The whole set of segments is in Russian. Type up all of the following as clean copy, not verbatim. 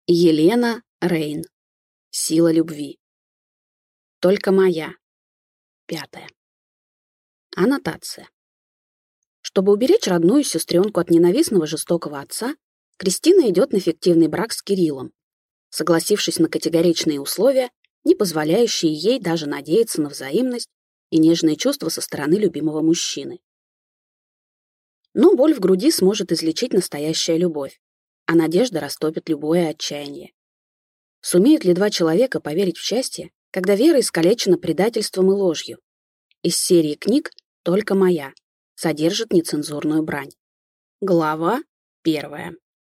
Елена Рейн. Сила любви. Только моя. 5. Аннотация. Чтобы уберечь родную сестренку от ненавистного жестокого отца, Кристина идет на фиктивный брак с Кириллом, согласившись на категоричные условия, не позволяющие ей даже надеяться на взаимность и нежные чувства со стороны любимого мужчины. Но боль в груди сможет излечить настоящая любовь, а надежда растопит любое отчаяние. Сумеют ли два человека поверить в счастье, когда вера искалечена предательством и ложью? Из серии книг «Только моя» содержит нецензурную брань. Глава 1.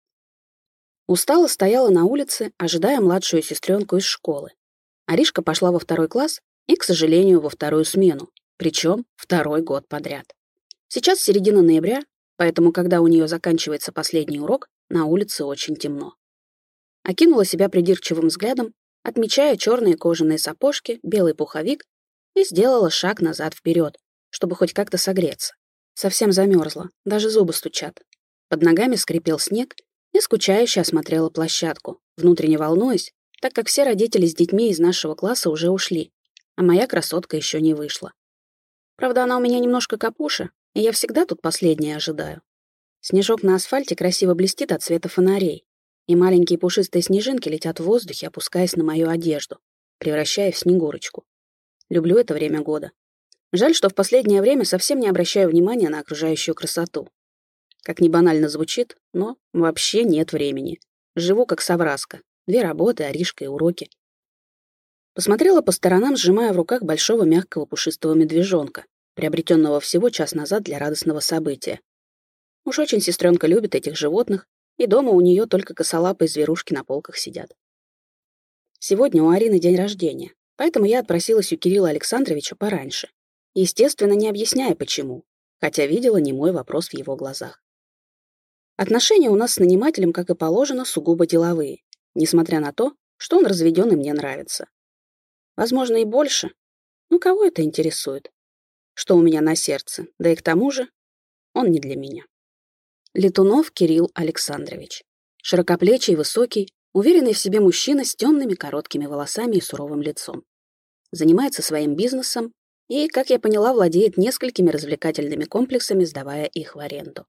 Устала стояла на улице, ожидая младшую сестренку из школы. Аришка пошла во 2 класс и, к сожалению, во 2 смену, причем 2 год подряд. Сейчас середина ноября, поэтому, когда у нее заканчивается последний урок, на улице очень темно. Окинула себя придирчивым взглядом, отмечая черные кожаные сапожки, белый пуховик, и сделала шаг назад-вперед, чтобы хоть как-то согреться. Совсем замерзла, даже зубы стучат. Под ногами скрипел снег, и скучающе осмотрела площадку, внутренне волнуясь, так как все родители с детьми из нашего класса уже ушли, а моя красотка еще не вышла. Правда, она у меня немножко капуша, и я всегда тут последнее ожидаю. Снежок на асфальте красиво блестит от света фонарей, и маленькие пушистые снежинки летят в воздухе, опускаясь на мою одежду, превращая в снегурочку. Люблю это время года. Жаль, что в последнее время совсем не обращаю внимания на окружающую красоту. Как ни банально звучит, но вообще нет времени. Живу как совраска. 2 работы, Аришка и уроки. Посмотрела по сторонам, сжимая в руках большого мягкого пушистого медвежонка, приобретенного всего час назад для радостного события. Уж очень сестренка любит этих животных, и дома у нее только косолапые зверушки на полках сидят. Сегодня у Арины день рождения, поэтому я отпросилась у Кирилла Александровича пораньше, естественно, не объясняя почему, хотя видела немой вопрос в его глазах. Отношения у нас с нанимателем, как и положено, сугубо деловые, несмотря на то, что он разведен и мне нравится. Возможно, и больше. Ну, кого это интересует? Что у меня на сердце? Да и к тому же, он не для меня. Летунов Кирилл Александрович. Широкоплечий, высокий, уверенный в себе мужчина с темными короткими волосами и суровым лицом. Занимается своим бизнесом и, как я поняла, владеет несколькими развлекательными комплексами, сдавая их в аренду.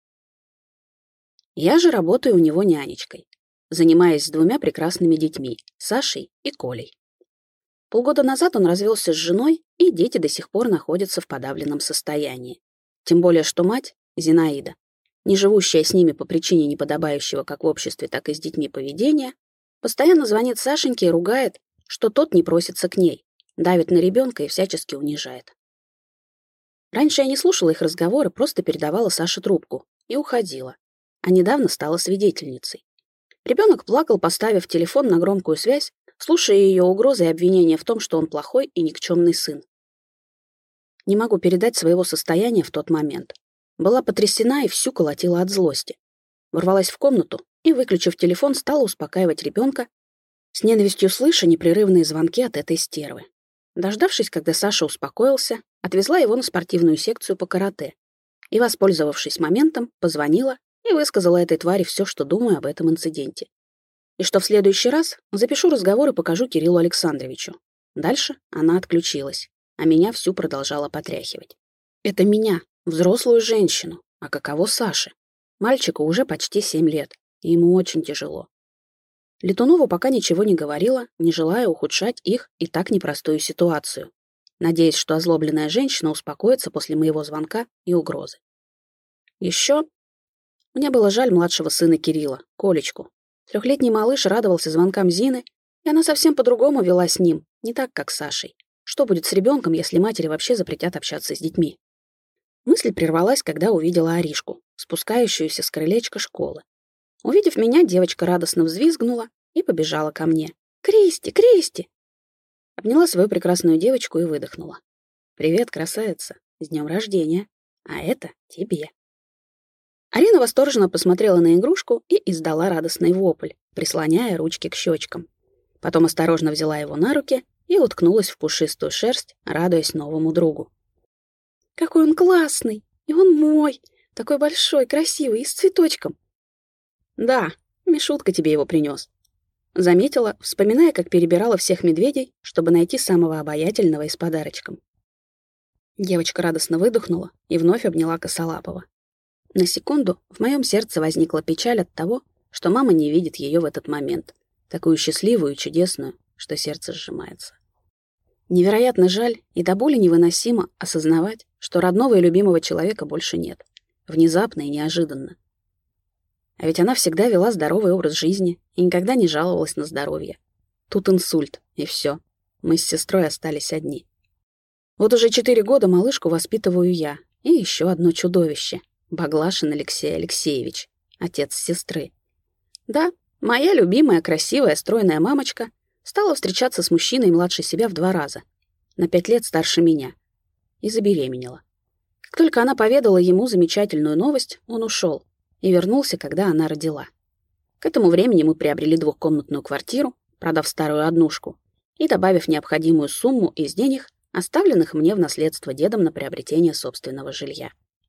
Я же работаю у него нянечкой, занимаясь с 2 прекрасными детьми, Сашей и Колей. Полгода назад он развелся с женой, и дети до сих пор находятся в подавленном состоянии. Тем более, что мать, Зинаида, не живущая с ними по причине неподобающего как в обществе, так и с детьми поведения, постоянно звонит Сашеньке и ругает, что тот не просится к ней, давит на ребенка и всячески унижает. Раньше я не слушала их разговоры, просто передавала Саше трубку и уходила, а недавно стала свидетельницей. Ребенок плакал, поставив телефон на громкую связь, слушая ее угрозы и обвинения в том, что он плохой и никчемный сын. Не могу передать своего состояния в тот момент. Была потрясена и всю колотила от злости. Ворвалась в комнату и, выключив телефон, стала успокаивать ребенка, с ненавистью слыша непрерывные звонки от этой стервы. Дождавшись, когда Саша успокоился, отвезла его на спортивную секцию по карате и, воспользовавшись моментом, позвонила и высказала этой твари все, что думаю об этом инциденте. И что в следующий раз запишу разговор и покажу Кириллу Александровичу. Дальше она отключилась, а меня всю продолжала потряхивать. Это меня, взрослую женщину, а каково Саше? Мальчику уже почти 7 лет, и ему очень тяжело. Летунову пока ничего не говорила, не желая ухудшать их и так непростую ситуацию, надеясь, что озлобленная женщина успокоится после моего звонка и угрозы. Еще мне было жаль младшего сына Кирилла, Колечку. 3-летний малыш радовался звонкам Зины, и она совсем по-другому вела с ним, не так, как с Сашей. Что будет с ребенком, если матери вообще запретят общаться с детьми? Мысль прервалась, когда увидела Аришку, спускающуюся с крылечка школы. Увидев меня, девочка радостно взвизгнула и побежала ко мне. «Кристи! Кристи!» Обняла свою прекрасную девочку и выдохнула. «Привет, красавица! С днем рождения! А это тебе!» Арина восторженно посмотрела на игрушку и издала радостный вопль, прислоняя ручки к щечкам. Потом осторожно взяла его на руки и уткнулась в пушистую шерсть, радуясь новому другу. «Какой он классный! И он мой! Такой большой, красивый и с цветочком!» «Да, Мишутка тебе его принес. Заметила, вспоминая, как перебирала всех медведей, чтобы найти самого обаятельного и с подарочком. Девочка радостно выдохнула и вновь обняла Косолапова. На секунду в моем сердце возникла печаль от того, что мама не видит ее в этот момент, такую счастливую и чудесную, что сердце сжимается. Невероятно жаль и до боли невыносимо осознавать, что родного и любимого человека больше нет. Внезапно и неожиданно. А ведь она всегда вела здоровый образ жизни и никогда не жаловалась на здоровье. Тут инсульт, и все. Мы с сестрой остались одни. Вот уже 4 года малышку воспитываю я и еще одно чудовище — Баглашин Алексей Алексеевич, отец сестры. Да, моя любимая, красивая, стройная мамочка стала встречаться с мужчиной младше себя в 2 раза, на 5 лет старше меня, и забеременела. Как только она поведала ему замечательную новость, он ушел и вернулся, когда она родила. К этому времени мы приобрели 2-комнатную квартиру, продав старую однушку и добавив необходимую сумму из денег, оставленных мне в наследство дедом на приобретение собственного жилья.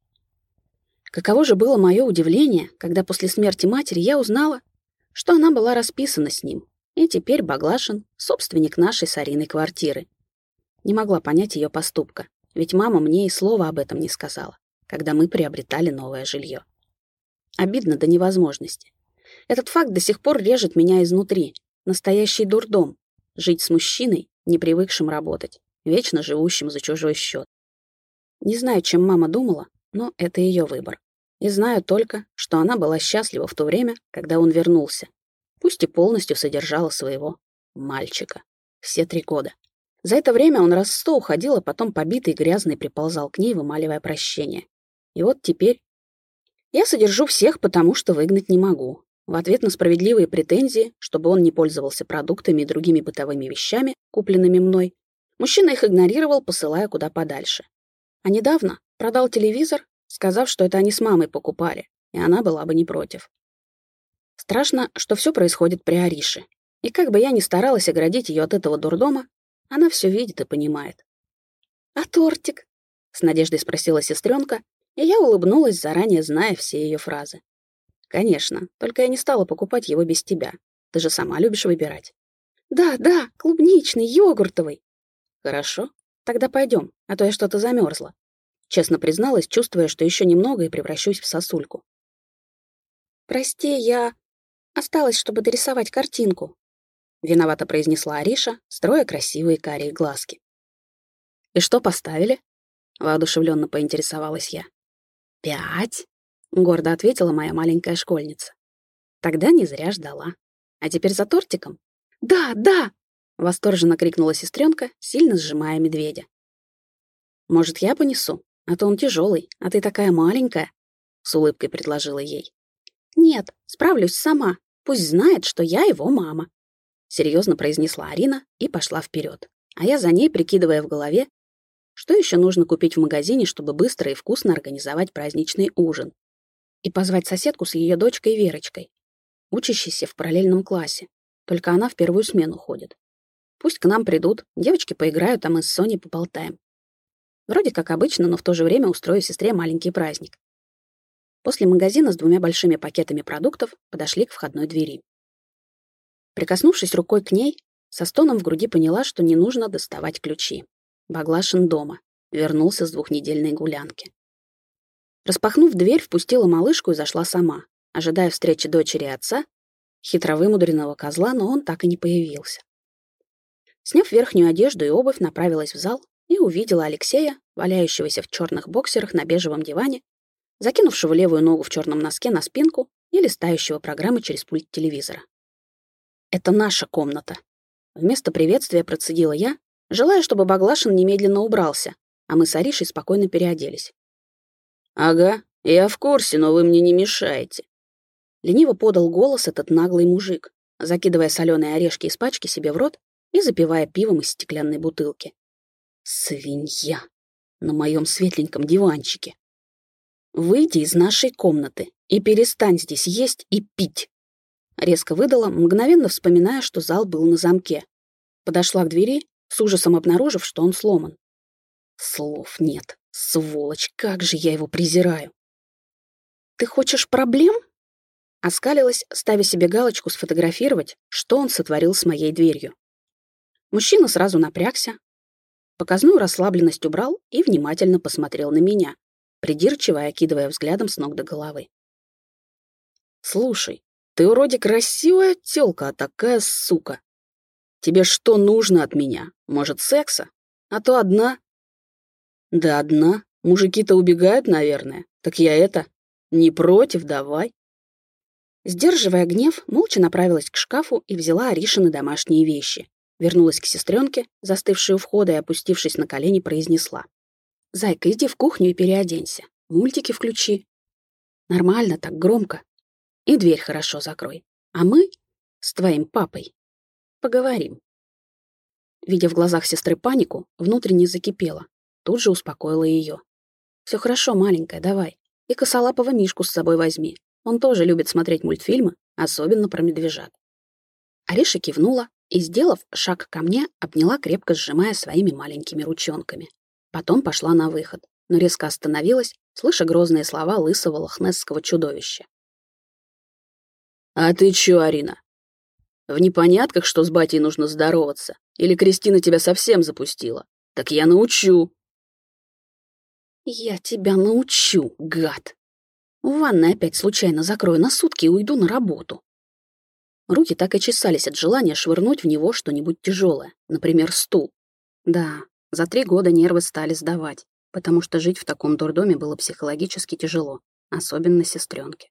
Каково же было мое удивление, когда после смерти матери я узнала, что она была расписана с ним, и теперь Баглашин — собственник нашей с Ариной квартиры. Не могла понять ее поступка, ведь мама мне и слова об этом не сказала, когда мы приобретали новое жилье. Обидно до невозможности. Этот факт до сих пор режет меня изнутри. Настоящий дурдом — жить с мужчиной, не привыкшим работать, вечно живущим за чужой счет. Не знаю, чем мама думала, но это ее выбор. И знаю только, что она была счастлива в то время, когда он вернулся, пусть и полностью содержала своего мальчика. Все 3 года. За это время он раз 100 уходил, а потом побитый и грязный приползал к ней, вымаливая прощение. И вот теперь я содержу всех, потому что выгнать не могу. В ответ на справедливые претензии, чтобы он не пользовался продуктами и другими бытовыми вещами, купленными мной, мужчина их игнорировал, посылая куда подальше. А недавно продал телевизор, сказав, что это они с мамой покупали, и она была бы не против. Страшно, что все происходит при Арише. И как бы я ни старалась оградить ее от этого дурдома, она все видит и понимает. «А тортик?» — с надеждой спросила сестренка, и я улыбнулась, заранее зная все ее фразы. «Конечно, только я не стала покупать его без тебя. Ты же сама любишь выбирать». «Да, да, клубничный, йогуртовый». «Хорошо, тогда пойдем, а то я что-то замерзла», — честно призналась, чувствуя, что еще немного и превращусь в сосульку. «Прости, я осталась, чтобы дорисовать картинку», — виновато произнесла Ариша, строя красивые карие глазки. «И что поставили?» — воодушевленно поинтересовалась я. 5, — гордо ответила моя маленькая школьница. Тогда не зря ждала. А теперь за тортиком? «Да, да!» — восторженно крикнула сестренка, сильно сжимая медведя. «Может, я понесу? А то он тяжелый, а ты такая маленькая», — с улыбкой предложила ей. «Нет, справлюсь сама. Пусть знает, что я его мама», — серьезно произнесла Арина и пошла вперед. А я за ней, прикидывая в голове, что еще нужно купить в магазине, чтобы быстро и вкусно организовать праздничный ужин. И позвать соседку с ее дочкой Верочкой, учащейся в параллельном классе. Только она в первую смену ходит. Пусть к нам придут, девочки поиграют, а мы с Соней поболтаем. Вроде как обычно, но в то же время устрою сестре маленький праздник. После магазина с 2 большими пакетами продуктов подошли к входной двери. Прикоснувшись рукой к ней, со стоном в груди поняла, что не нужно доставать ключи. Баглашин дома. Вернулся с 2-недельной гулянки. Распахнув дверь, впустила малышку и зашла сама, ожидая встречи дочери и отца, хитро вымудренного козла, но он так и не появился. Сняв верхнюю одежду и обувь, направилась в зал и увидела Алексея, валяющегося в черных боксерах на бежевом диване, закинувшего левую ногу в черном носке на спинку и листающего программы через пульт телевизора. «Это наша комната». Вместо приветствия процедила я, желая, чтобы Баглашин немедленно убрался, а мы с Аришей спокойно переоделись. «Ага, я в курсе, но вы мне не мешаете», — лениво подал голос этот наглый мужик, закидывая соленые орешки из пачки себе в рот и запивая пивом из стеклянной бутылки. «Свинья! На моем светленьком диванчике! Выйди из нашей комнаты и перестань здесь есть и пить!» Резко выдала, мгновенно вспоминая, что зал был на замке. Подошла к двери, с ужасом обнаружив, что он сломан. Слов нет. Сволочь, как же я его презираю. «Ты хочешь проблем?» Оскалилась, ставя себе галочку сфотографировать, что он сотворил с моей дверью. Мужчина сразу напрягся, показную расслабленность убрал и внимательно посмотрел на меня, придирчиво окидывая взглядом с ног до головы. «Слушай, ты вроде красивая тёлка, а такая сука. Тебе что нужно от меня? Может, секса? А то одна». «Да одна. Мужики-то убегают, наверное. Так я не против, давай». Сдерживая гнев, молча направилась к шкафу и взяла Аришины домашние вещи. Вернулась к сестренке, застывшей у входа, и, опустившись на колени, произнесла: «Зайка, иди в кухню и переоденься. Мультики включи. Нормально, так громко. И дверь хорошо закрой. А мы с твоим папой поговорим». Видя в глазах сестры панику, внутренне закипела. Тут же успокоила ее. «Все хорошо, маленькая, давай. И косолапого Мишку с собой возьми. Он тоже любит смотреть мультфильмы, особенно про медвежат». Ариша кивнула и, сделав шаг ко мне, обняла, крепко сжимая своими маленькими ручонками. Потом пошла на выход, но резко остановилась, слыша грозные слова лысого лохнесского чудовища. «А ты чё, Арина? В непонятках, что с батей нужно здороваться? Или Кристина тебя совсем запустила? Так я научу». «Я тебя научу, гад! В ванной опять случайно закрою на сутки и уйду на работу». Руки так и чесались от желания швырнуть в него что-нибудь тяжелое, например, стул. Да, за 3 года нервы стали сдавать, потому что жить в таком дурдоме было психологически тяжело, особенно сестренке.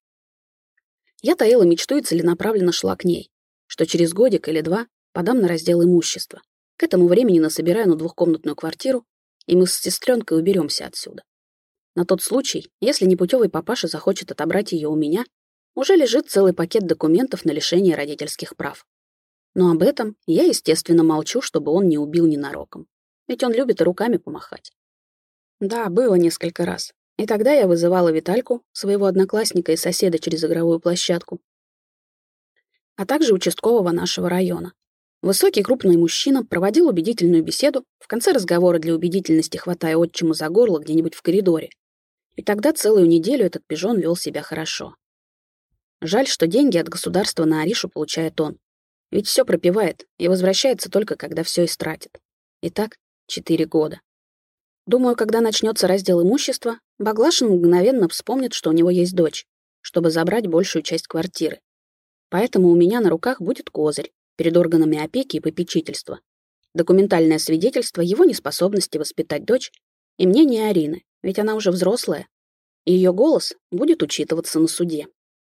Я таила мечту и целенаправленно шла к ней, что через годик или 2 подам на раздел имущества. К этому времени насобираю на 2-комнатную квартиру, и мы с сестренкой уберемся отсюда. На тот случай, если непутевый папаша захочет отобрать ее у меня, уже лежит целый пакет документов на лишение родительских прав. Но об этом я, естественно, молчу, чтобы он не убил ненароком. Ведь он любит и руками помахать. Да, было несколько раз. И тогда я вызывала Витальку, своего одноклассника и соседа, через игровую площадку, а также участкового нашего района. Высокий крупный мужчина проводил убедительную беседу, в конце разговора для убедительности хватая отчиму за горло где-нибудь в коридоре. И тогда целую неделю этот пижон вел себя хорошо. Жаль, что деньги от государства на Аришу получает он. Ведь все пропивает и возвращается только, когда все истратит. И так 4 года. Думаю, когда начнется раздел имущества, Баглашин мгновенно вспомнит, что у него есть дочь, чтобы забрать большую часть квартиры. Поэтому у меня на руках будет козырь перед органами опеки и попечительства. Документальное свидетельство его неспособности воспитать дочь и мнение Арины, ведь она уже взрослая, и ее голос будет учитываться на суде.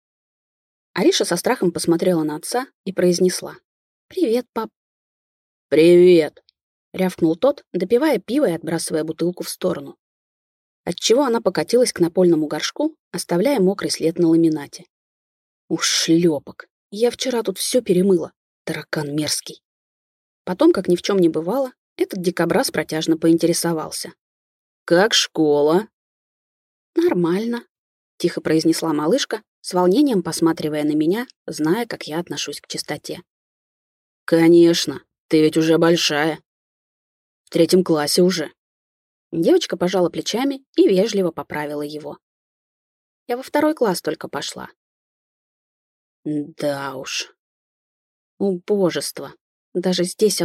Ариша со страхом посмотрела на отца и произнесла: «Привет, пап». «Привет», — рявкнул тот, допивая пиво и отбрасывая бутылку в сторону, отчего она покатилась к напольному горшку, оставляя мокрый след на ламинате. «Ушлепок! Я вчера тут все перемыла, таракан мерзкий». Потом, как ни в чем не бывало, этот дикобраз протяжно поинтересовался: «Как школа?» «Нормально», — тихо произнесла малышка, с волнением посматривая на меня, зная, как я отношусь к чистоте. «Конечно, ты ведь уже большая. В 3 классе уже». Девочка пожала плечами и вежливо поправила его. «Я во 2 класс только пошла». Да уж. Убожество. Даже здесь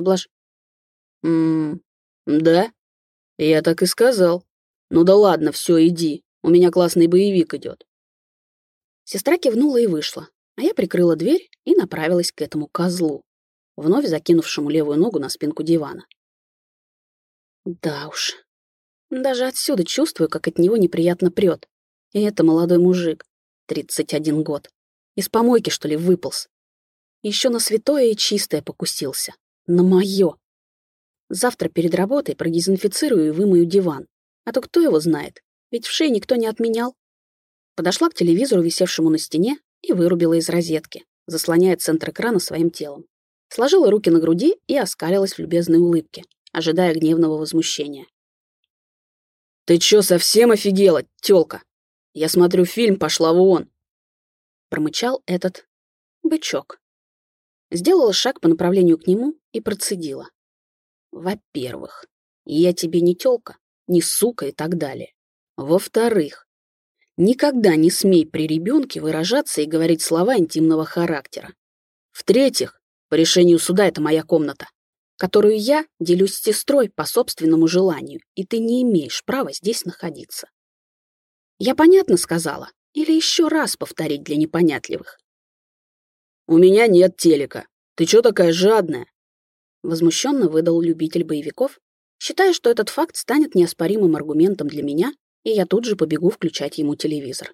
Да? Я так и сказал. Ну да ладно, все, иди. У меня классный боевик идет. Сестра кивнула и вышла, а я прикрыла дверь и направилась к этому козлу, вновь закинувшему левую ногу на спинку дивана. Да уж. Даже отсюда чувствую, как от него неприятно прет. И это молодой мужик, 31 год. Из помойки, что ли, выполз. Еще на святое и чистое покусился. На мое. Завтра перед работой продезинфицирую и вымою диван. А то кто его знает? Ведь в шее никто не отменял. Подошла к телевизору, висевшему на стене, и вырубила из розетки, заслоняя центр экрана своим телом. Сложила руки на груди и оскалилась в любезной улыбке, ожидая гневного возмущения. «Ты чё, совсем офигела, тёлка? Я смотрю фильм, пошла вон!» Промычал этот бычок. Сделала шаг по направлению к нему и процедила. «Во-первых, я тебе не тёлка, не сука и так далее. Во-вторых, Никогда не смей при ребенке выражаться и говорить слова интимного характера. В-третьих, по решению суда это моя комната, которую я делюсь с сестрой по собственному желанию, и ты не имеешь права здесь находиться. Я понятно сказала? Или еще раз повторить для непонятливых? «У меня нет телека. Ты чё такая жадная?» Возмущенно выдал любитель боевиков, считая, что этот факт станет неоспоримым аргументом для меня, и я тут же побегу включать ему телевизор.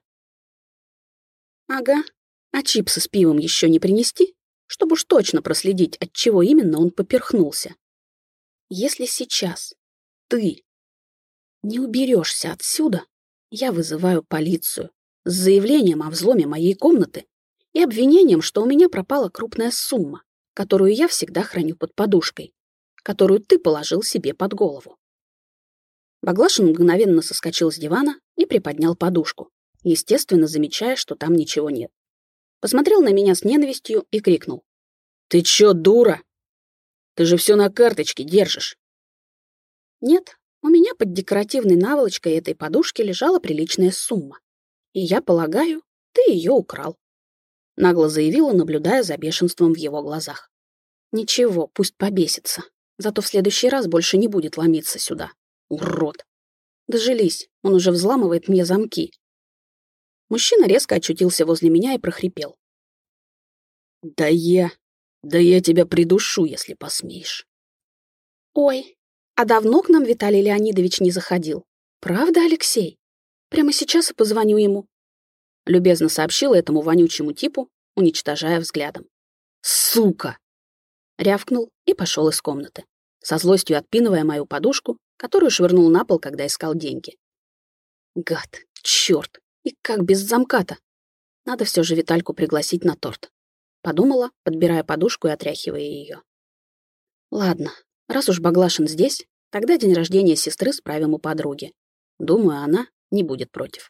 Ага, а чипсы с пивом еще не принести, чтобы уж точно проследить, от чего именно он поперхнулся. Если сейчас ты не уберешься отсюда, я вызываю полицию с заявлением о взломе моей комнаты и обвинением, что у меня пропала крупная сумма, которую я всегда храню под подушкой, которую ты положил себе под голову. Баглашин мгновенно соскочил с дивана и приподнял подушку, естественно, замечая, что там ничего нет. Посмотрел на меня с ненавистью и крикнул. «Ты чё, дура? Ты же все на карточке держишь!» Нет, у меня под декоративной наволочкой этой подушки лежала приличная сумма. И я полагаю, ты ее украл. Нагло заявила, наблюдая за бешенством в его глазах. Ничего, пусть побесится. Зато в следующий раз больше не будет ломиться сюда. Урод! Дожились, он уже взламывает мне замки. Мужчина резко очутился возле меня и прохрипел. Да я тебя придушу, если посмеешь. Ой, а давно к нам Виталий Леонидович не заходил? Правда, Алексей? Прямо сейчас и позвоню ему. Любезно сообщила этому вонючему типу, уничтожая взглядом. Сука! Рявкнул и пошел из комнаты, со злостью отпинывая мою подушку, которую швырнул на пол, когда искал деньги. Гад, черт, и как без замка-то? Надо все же Витальку пригласить на торт. Подумала, подбирая подушку и отряхивая ее. Ладно, раз уж Баглашин здесь, тогда день рождения сестры справим у подруги. Думаю, она не будет против.